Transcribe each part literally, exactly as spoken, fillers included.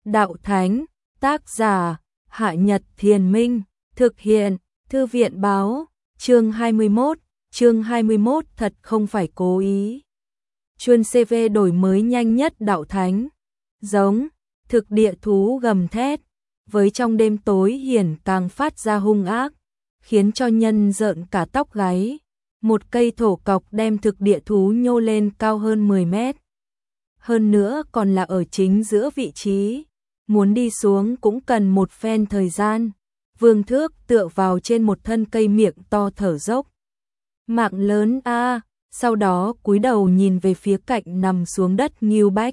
đạo thánh, tác giả, Hạ Nhật Thiền Minh, thực hiện, Thư viện báo, chương hai mươi mốt, chương hai mươi mốt thật không phải cố ý. Chuyên xê vê đổi mới nhanh nhất đạo thánh, giống, thực địa thú gầm thét, với trong đêm tối hiển càng phát ra hung ác, khiến cho nhân rợn cả tóc gáy. Một cây thổ cọc đem thực địa thú nhô lên cao hơn mười mét. Hơn nữa còn là ở chính giữa vị trí, muốn đi xuống cũng cần một phen thời gian. Vương Thước tựa vào trên một thân cây miệng to thở dốc. Mạng lớn a, à, sau đó cúi đầu nhìn về phía cạnh nằm xuống đất Ngưu Bách.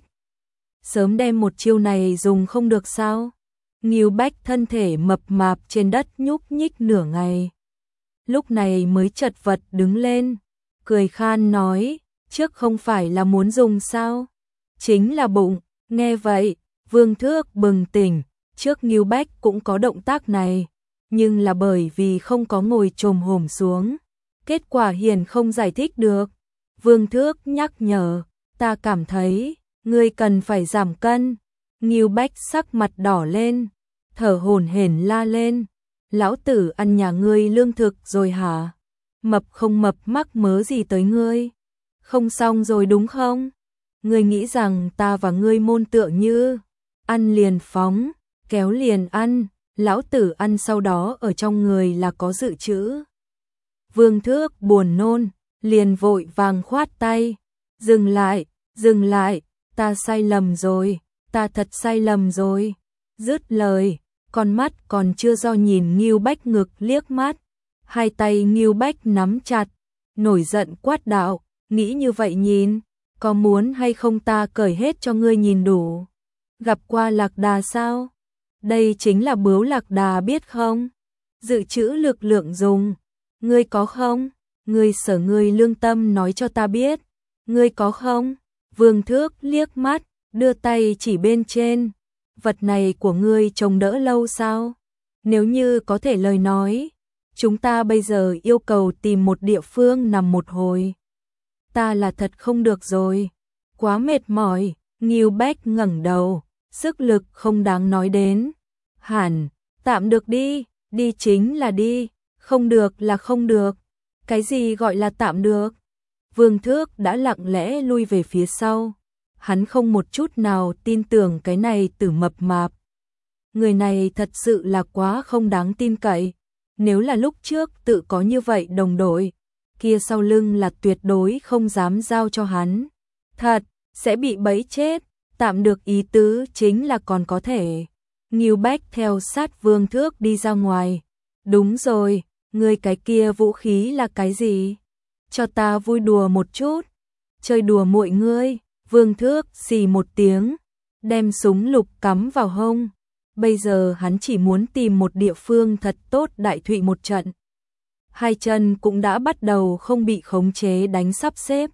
Sớm đem một chiêu này dùng không được sao? Ngưu Bách thân thể mập mạp trên đất nhúc nhích nửa ngày. Lúc này mới chật vật đứng lên, cười khan nói, trước không phải là muốn dùng sao? Chính là bụng. Nghe vậy, Vương Thước bừng tỉnh, trước Ngưu Bách cũng có động tác này, nhưng là bởi vì không có ngồi chồm hổm xuống. Kết quả hiền không giải thích được. Vương Thước nhắc nhở, ta cảm thấy, ngươi cần phải giảm cân. Ngưu Bách sắc mặt đỏ lên, thở hổn hển la lên. Lão tử ăn nhà ngươi lương thực rồi hả? Mập không mập mắc mớ gì tới ngươi? Không xong rồi đúng không? Ngươi nghĩ rằng ta và ngươi môn tựa như ăn liền phóng, kéo liền ăn, lão tử ăn sau đó ở trong người là có dự trữ. Vương Thước buồn nôn, liền vội vàng khoát tay, dừng lại, dừng lại, ta sai lầm rồi, ta thật sai lầm rồi. Dứt lời, con mắt còn chưa do nhìn Ngưu Bách ngực liếc mắt, hai tay Ngưu Bách nắm chặt, nổi giận quát đạo, nghĩ như vậy nhìn, có muốn hay không ta cởi hết cho ngươi nhìn đủ. Gặp qua lạc đà sao? Đây chính là bướu lạc đà biết không? Dự trữ lực lượng dùng, ngươi có không? Ngươi sở ngươi lương tâm nói cho ta biết, ngươi có không? Vương Thước liếc mắt, đưa tay chỉ bên trên. Vật này của ngươi trông đỡ lâu sao? Nếu như có thể lời nói, chúng ta bây giờ yêu cầu tìm một địa phương nằm một hồi. Ta là thật không được rồi, quá mệt mỏi. Ngưu Bách ngẩng đầu, sức lực không đáng nói đến. Hẳn, tạm được đi, đi chính là đi, không được là không được. Cái gì gọi là tạm được? Vương Thước đã lặng lẽ lui về phía sau. Hắn không một chút nào tin tưởng cái này tử mập mạp. Người này thật sự là quá không đáng tin cậy. Nếu là lúc trước tự có như vậy đồng đội, kia sau lưng là tuyệt đối không dám giao cho hắn. Thật, sẽ bị bẫy chết, tạm được ý tứ chính là còn có thể. Ngưu Bách theo sát Vương Thước đi ra ngoài. Đúng rồi, ngươi cái kia vũ khí là cái gì? Cho ta vui đùa một chút. Chơi đùa muội ngươi. Vương Thước xì một tiếng, đem súng lục cắm vào hông. Bây giờ hắn chỉ muốn tìm một địa phương thật tốt đại thụy một trận. Hai chân cũng đã bắt đầu không bị khống chế đánh sắp xếp.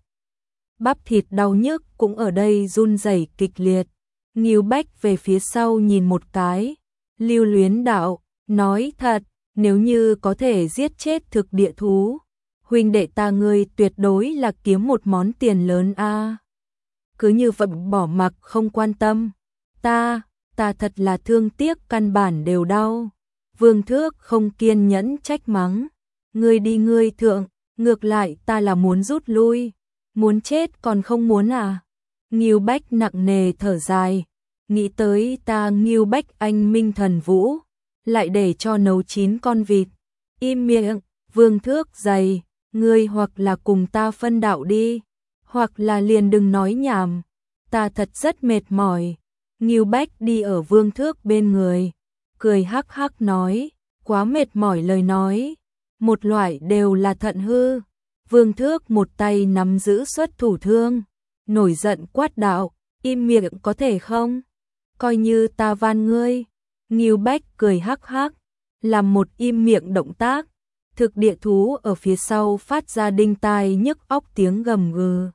Bắp thịt đau nhức cũng ở đây run rẩy kịch liệt. Ngưu Bách về phía sau nhìn một cái, lưu luyến đạo, nói thật, nếu như có thể giết chết thực địa thú, huynh đệ ta ngươi tuyệt đối là kiếm một món tiền lớn a. À. Cứ như vậy bỏ mặc không quan tâm. Ta, ta thật là thương tiếc căn bản đều đau. Vương Thước không kiên nhẫn trách mắng. Ngươi đi ngươi thượng, ngược lại ta là muốn rút lui. Muốn chết còn không muốn à? Ngưu Bách nặng nề thở dài. Nghĩ tới ta Ngưu Bách anh minh thần vũ, lại để cho nấu chín con vịt. Im miệng, Vương Thước dày, ngươi hoặc là cùng ta phân đạo đi. Hoặc là liền đừng nói nhảm, ta thật rất mệt mỏi. Ngưu Bách đi ở Vương Thước bên người, cười hắc hắc nói, quá mệt mỏi lời nói, một loại đều là thận hư. Vương Thước một tay nắm giữ xuất thủ thương, nổi giận quát đạo, im miệng có thể không? Coi như ta van ngươi. Ngưu Bách cười hắc hắc, làm một im miệng động tác. Thực địa thú ở phía sau phát ra đinh tai nhức óc tiếng gầm gừ.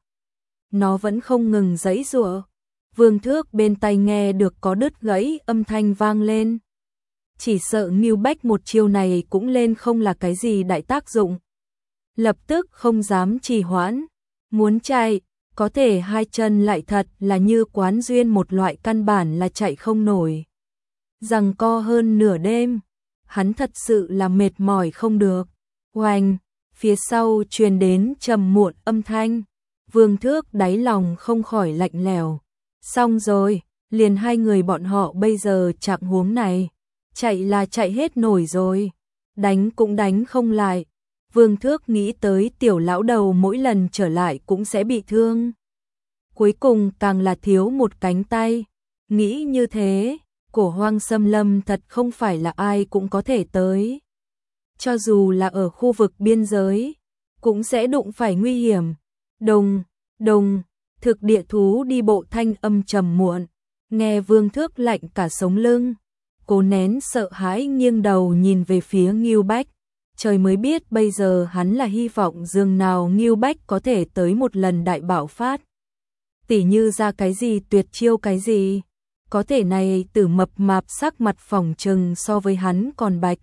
Nó vẫn không ngừng giãy giụa. Vương Thước bên tai nghe được có đứt gãy âm thanh vang lên. Chỉ sợ Ngưu Bách một chiêu này cũng lên không là cái gì đại tác dụng. Lập tức không dám trì hoãn, muốn chạy, có thể hai chân lại thật là như quán duyên một loại căn bản là chạy không nổi. Giằng co hơn nửa đêm, hắn thật sự là mệt mỏi không được. Oanh, phía sau truyền đến trầm muộn âm thanh, Vương Thước đáy lòng không khỏi lạnh lẽo. Xong rồi, liền hai người bọn họ bây giờ trạng huống này, chạy là chạy hết nổi rồi, đánh cũng đánh không lại. Vương Thước nghĩ tới tiểu lão đầu mỗi lần trở lại cũng sẽ bị thương. Cuối cùng càng là thiếu một cánh tay. Nghĩ như thế, Cổ Hoang xâm lâm thật không phải là ai cũng có thể tới. Cho dù là ở khu vực biên giới, cũng sẽ đụng phải nguy hiểm. Đồng, đồng, thực địa thú đi bộ thanh âm trầm muộn, nghe Vương Thước lạnh cả sống lưng. Cố nén sợ hãi nghiêng đầu nhìn về phía Ngưu Bách. Trời mới biết bây giờ hắn là hy vọng dường nào Ngưu Bách có thể tới một lần đại bạo phát. Tỉ như ra cái gì tuyệt chiêu cái gì. Có thể này Tử mập mạp sắc mặt phỏng trừng so với hắn còn bạch.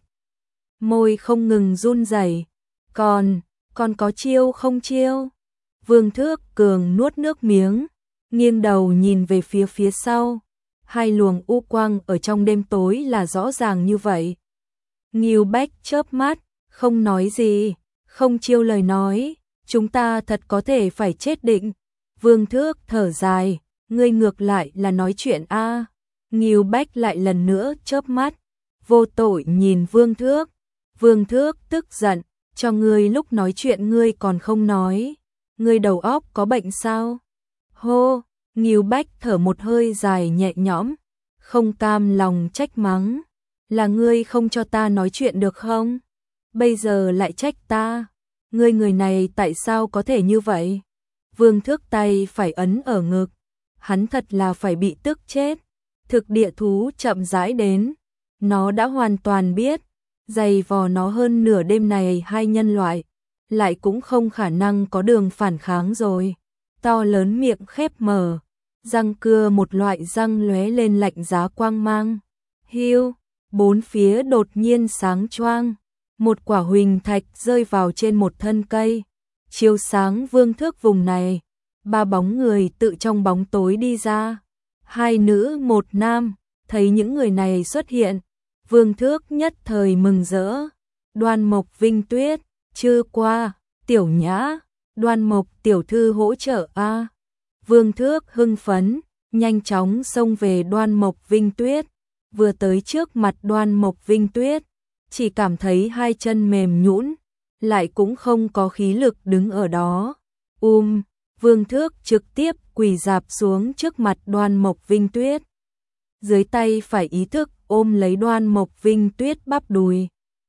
Môi không ngừng run rẩy. Còn, còn có chiêu không chiêu? Vương Thước cường nuốt nước miếng, nghiêng đầu nhìn về phía phía sau. Hai luồng u quang ở trong đêm tối là rõ ràng như vậy. Ngưu Bách chớp mắt, không nói gì, không chiêu lời nói, chúng ta thật có thể phải chết định. Vương Thước thở dài, ngươi ngược lại là nói chuyện a. À. Ngưu Bách lại lần nữa chớp mắt, vô tội nhìn Vương Thước. Vương Thước tức giận, cho ngươi lúc nói chuyện ngươi còn không nói, ngươi đầu óc có bệnh sao? Hô, Ngưu Bách thở một hơi dài nhẹ nhõm, không cam lòng trách mắng, là ngươi không cho ta nói chuyện được không? Bây giờ lại trách ta, ngươi người này tại sao có thể như vậy? Vương Thước tay phải ấn ở ngực, hắn thật là phải bị tức chết. Thực địa thú chậm rãi đến, nó đã hoàn toàn biết, dày vò nó hơn nửa đêm này hai nhân loại, lại cũng không khả năng có đường phản kháng rồi. To lớn miệng khép mở, răng cưa một loại răng lóe lên lạnh giá quang mang. Hiu, bốn phía đột nhiên sáng choang, một quả huỳnh thạch rơi vào trên một thân cây, chiếu sáng Vương Thước vùng này. Ba bóng người tự trong bóng tối đi ra, hai nữ một nam, thấy những người này xuất hiện, Vương Thước nhất thời mừng rỡ. Đoan Mộc Vinh Tuyết, chưa qua, Tiểu Nhã, Đoan Mộc tiểu thư hỗ trợ a. Vương Thước hưng phấn, nhanh chóng xông về Đoan Mộc Vinh Tuyết, vừa tới trước mặt Đoan Mộc Vinh Tuyết, chỉ cảm thấy hai chân mềm nhũn, lại cũng không có khí lực đứng ở đó. Um, Vương Thước trực tiếp quỳ rạp xuống trước mặt Đoan Mộc Vinh Tuyết. Dưới tay phải ý thức ôm lấy Đoan Mộc Vinh Tuyết bắp đùi.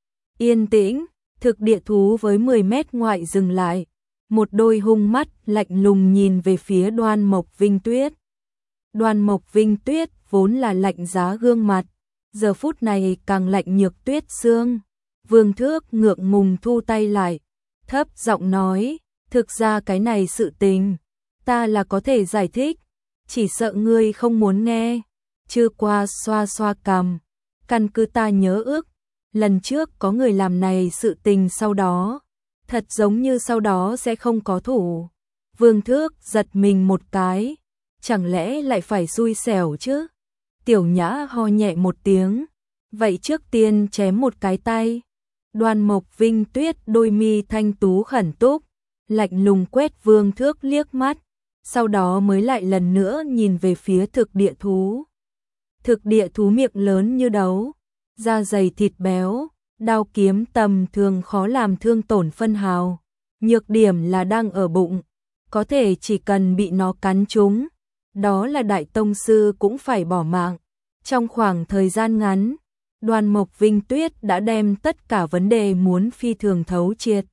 Yên tĩnh, thực địa thú với mười mét ngoại dừng lại, một đôi hung mắt lạnh lùng nhìn về phía Đoan Mộc Vinh Tuyết. Đoan Mộc Vinh Tuyết vốn là lạnh giá gương mặt, giờ phút này càng lạnh nhược tuyết xương. Vương Thước ngượng ngùng thu tay lại, thấp giọng nói, thực ra cái này sự tình, ta là có thể giải thích, chỉ sợ ngươi không muốn nghe. Chưa qua xoa xoa cằm, căn cứ ta nhớ ước, lần trước có người làm này sự tình sau đó, thật giống như sau đó sẽ không có thủ. Vương Thước giật mình một cái, chẳng lẽ lại phải xui xẻo chứ? Tiểu Nhã ho nhẹ một tiếng, vậy trước tiên chém một cái tay. Đoan Mộc Vinh Tuyết đôi mi thanh tú khẩn túc, lạnh lùng quét Vương Thước liếc mắt, sau đó mới lại lần nữa nhìn về phía thực địa thú. Thực địa thú miệng lớn như đấu, da dày thịt béo, đao kiếm tầm thường khó làm thương tổn phân hào, nhược điểm là đang ở bụng, có thể chỉ cần bị nó cắn trúng, đó là đại tông sư cũng phải bỏ mạng. Trong khoảng thời gian ngắn, Đoan Mộc Vinh Tuyết đã đem tất cả vấn đề muốn phi thường thấu triệt.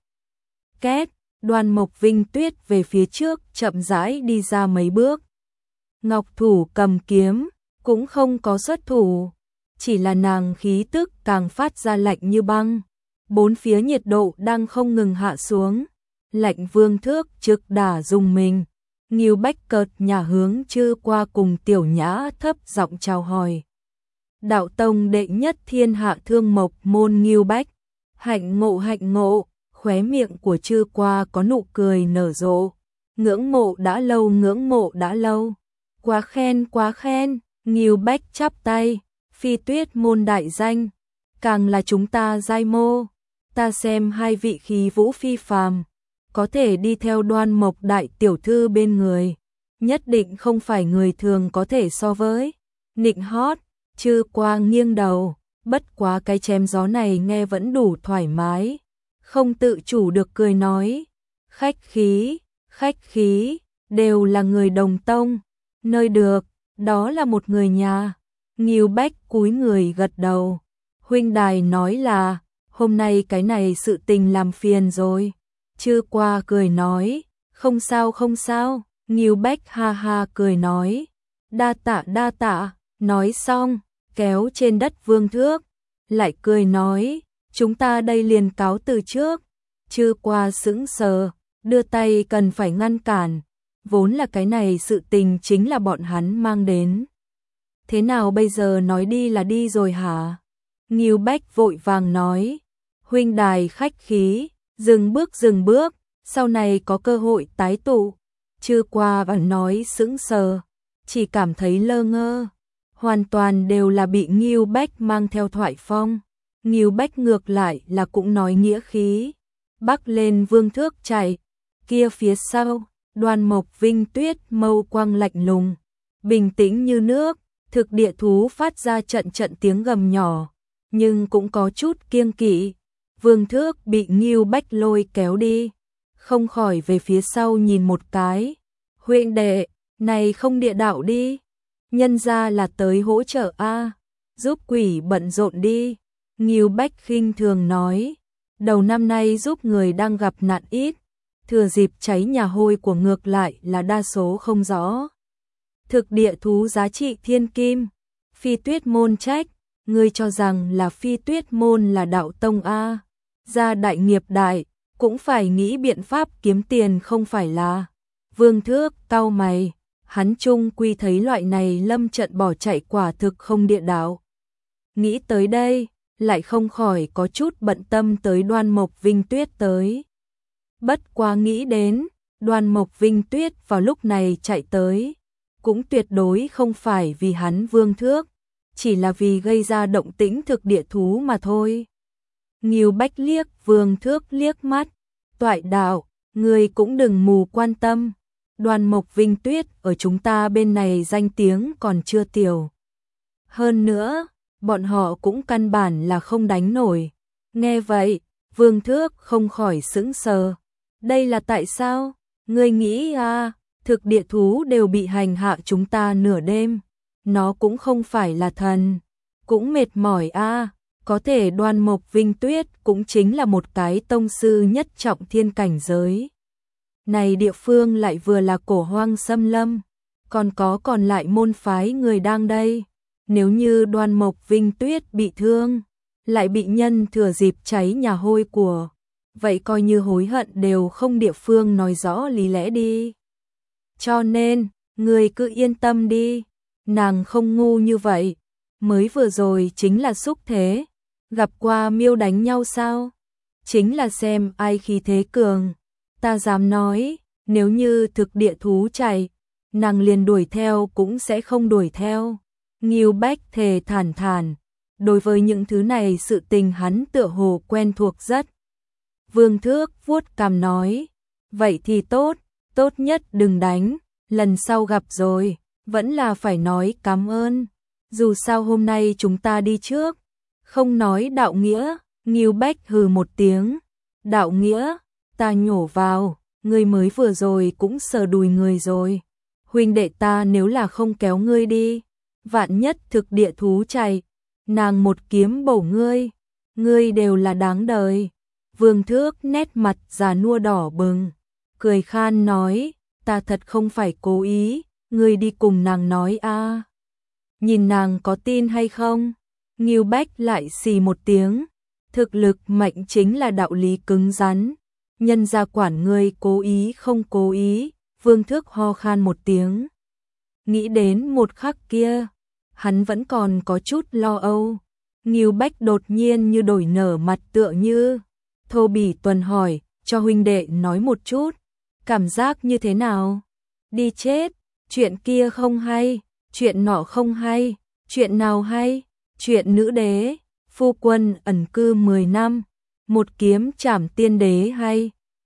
Két, Đoan Mộc Vinh Tuyết về phía trước chậm rãi đi ra mấy bước. Ngọc thủ cầm kiếm, cũng không có xuất thủ, chỉ là nàng khí tức càng phát ra lạnh như băng. Bốn phía nhiệt độ đang không ngừng hạ xuống, lạnh. Vương Thước trực đả dùng mình. Ngưu Bách cợt nhả hướng Chư qua cùng Tiểu Nhã thấp giọng chào hỏi. Đạo tông đệ nhất thiên hạ thương mộc môn Ngưu Bách, hạnh ngộ hạnh ngộ. Khóe miệng của Chư qua có nụ cười nở rộ. ngưỡng mộ đã lâu, ngưỡng mộ đã lâu. Quá khen, quá khen, Ngưu Bách chắp tay, Phi Tuyết môn đại danh, càng là chúng ta giai mô. Ta xem hai vị khí vũ phi phàm, có thể đi theo Đoan Mộc đại tiểu thư bên người, nhất định không phải người thường có thể so với. Nịnh hót, Chư Qua nghiêng đầu, bất quá cái chém gió này nghe vẫn đủ thoải mái, không tự chủ được cười nói, khách khí, khách khí, đều là người đồng tông, nơi được, đó là một người nhà. Ngưu Bách cúi người gật đầu, huynh đài nói là, hôm nay cái này sự tình làm phiền rồi. Chư Qua cười nói, không sao không sao. Ngưu Bách ha ha cười nói, đa tạ đa tạ. Nói xong, kéo trên đất Vương Thước, lại cười nói, chúng ta đây liền cáo từ trước. Chư Qua sững sờ, đưa tay cần phải ngăn cản, vốn là cái này sự tình chính là bọn hắn mang đến. Thế nào bây giờ nói đi là đi rồi hả? Ngưu Bách vội vàng nói, huynh đài khách khí, dừng bước dừng bước, sau này có cơ hội tái tụ. Chư Qua và nói sững sờ, chỉ cảm thấy lơ ngơ, hoàn toàn đều là bị Ngưu Bách mang theo thoại phong. Ngưu Bách ngược lại là cũng nói nghĩa khí, bắc lên Vương Thước chạy, kia phía sau, Đoan Mộc Vinh Tuyết mâu quang lạnh lùng, bình tĩnh như nước. Thực địa thú phát ra trận trận tiếng gầm nhỏ, nhưng cũng có chút kiêng kỵ. Vương Thước bị Ngưu Bách lôi kéo đi, không khỏi về phía sau nhìn một cái. Huynh đệ, này không địa đạo đi, nhân ra là tới hỗ trợ a, giúp quỷ bận rộn đi. Ngưu Bách khinh thường nói, đầu năm nay giúp người đang gặp nạn ít, thừa dịp cháy nhà hôi của ngược lại là đa số không rõ. Thực địa thú giá trị thiên kim, Phi Tuyết môn trách, ngươi cho rằng là Phi Tuyết môn là đạo tông a, gia đại nghiệp đại, cũng phải nghĩ biện pháp kiếm tiền không phải là. Vương Thước cau mày, hắn chung quy thấy loại này lâm trận bỏ chạy quả thực không địa đạo. Nghĩ tới đây, lại không khỏi có chút bận tâm tới Đoan Mộc Vinh Tuyết tới. Bất quá nghĩ đến, Đoan Mộc Vinh Tuyết vào lúc này chạy tới, cũng tuyệt đối không phải vì hắn Vương Thước, chỉ là vì gây ra động tĩnh thực địa thú mà thôi. Ngưu Bách liếc Vương Thước liếc mắt, toại đạo, người cũng đừng mù quan tâm, Đoan Mộc Vinh Tuyết ở chúng ta bên này danh tiếng còn chưa tiểu. Hơn nữa, bọn họ cũng căn bản là không đánh nổi. Nghe vậy, Vương Thước không khỏi sững sờ. Đây là tại sao? Ngươi nghĩ à, thực địa thú đều bị hành hạ chúng ta nửa đêm. Nó cũng không phải là thần, cũng mệt mỏi a. Có thể Đoan Mộc Vinh Tuyết cũng chính là một cái tông sư nhất trọng thiên cảnh giới. Này địa phương lại vừa là cổ hoang xâm lâm, còn có còn lại môn phái người đang đây. Nếu như Đoan Mộc Vinh Tuyết bị thương, lại bị nhân thừa dịp cháy nhà hôi của, vậy coi như hối hận đều không địa phương nói rõ lý lẽ đi. Cho nên, người cứ yên tâm đi, nàng không ngu như vậy, mới vừa rồi chính là xúc thế, gặp qua miêu đánh nhau sao? Chính là xem ai khí thế cường, ta dám nói, nếu như thực địa thú chạy, nàng liền đuổi theo cũng sẽ không đuổi theo. Ngưu Bách thề thản thản, đối với những thứ này sự tình hắn tựa hồ quen thuộc rất. Vương Thước vuốt cằm nói, vậy thì tốt, tốt nhất đừng đánh, lần sau gặp rồi, vẫn là phải nói cảm ơn, dù sao hôm nay chúng ta đi trước, không nói đạo nghĩa. Ngưu Bách hừ một tiếng, đạo nghĩa, ta nhổ vào, ngươi mới vừa rồi cũng sờ đùi người rồi, huynh đệ ta nếu là không kéo ngươi đi, vạn nhất thực địa thú chạy, nàng một kiếm bổ ngươi, ngươi đều là đáng đời. Vương Thước nét mặt già nua đỏ bừng, cười khan nói, ta thật không phải cố ý, ngươi đi cùng nàng nói a, nhìn nàng có tin hay không. Ngưu Bách lại xì một tiếng, thực lực mạnh chính là đạo lý cứng rắn, nhân gia quản ngươi cố ý không cố ý. Vương Thước ho khan một tiếng, nghĩ đến một khắc kia, hắn vẫn còn có chút lo âu. Ngưu Bách đột nhiên như đổi nở mặt tựa như thô bỉ tuần hỏi, cho huynh đệ nói một chút, cảm giác như thế nào? Đi chết, chuyện kia không hay, chuyện nọ không hay, chuyện nào hay? Chuyện nữ đế, phu quân ẩn cư mười năm, một kiếm trảm tiên đế hay,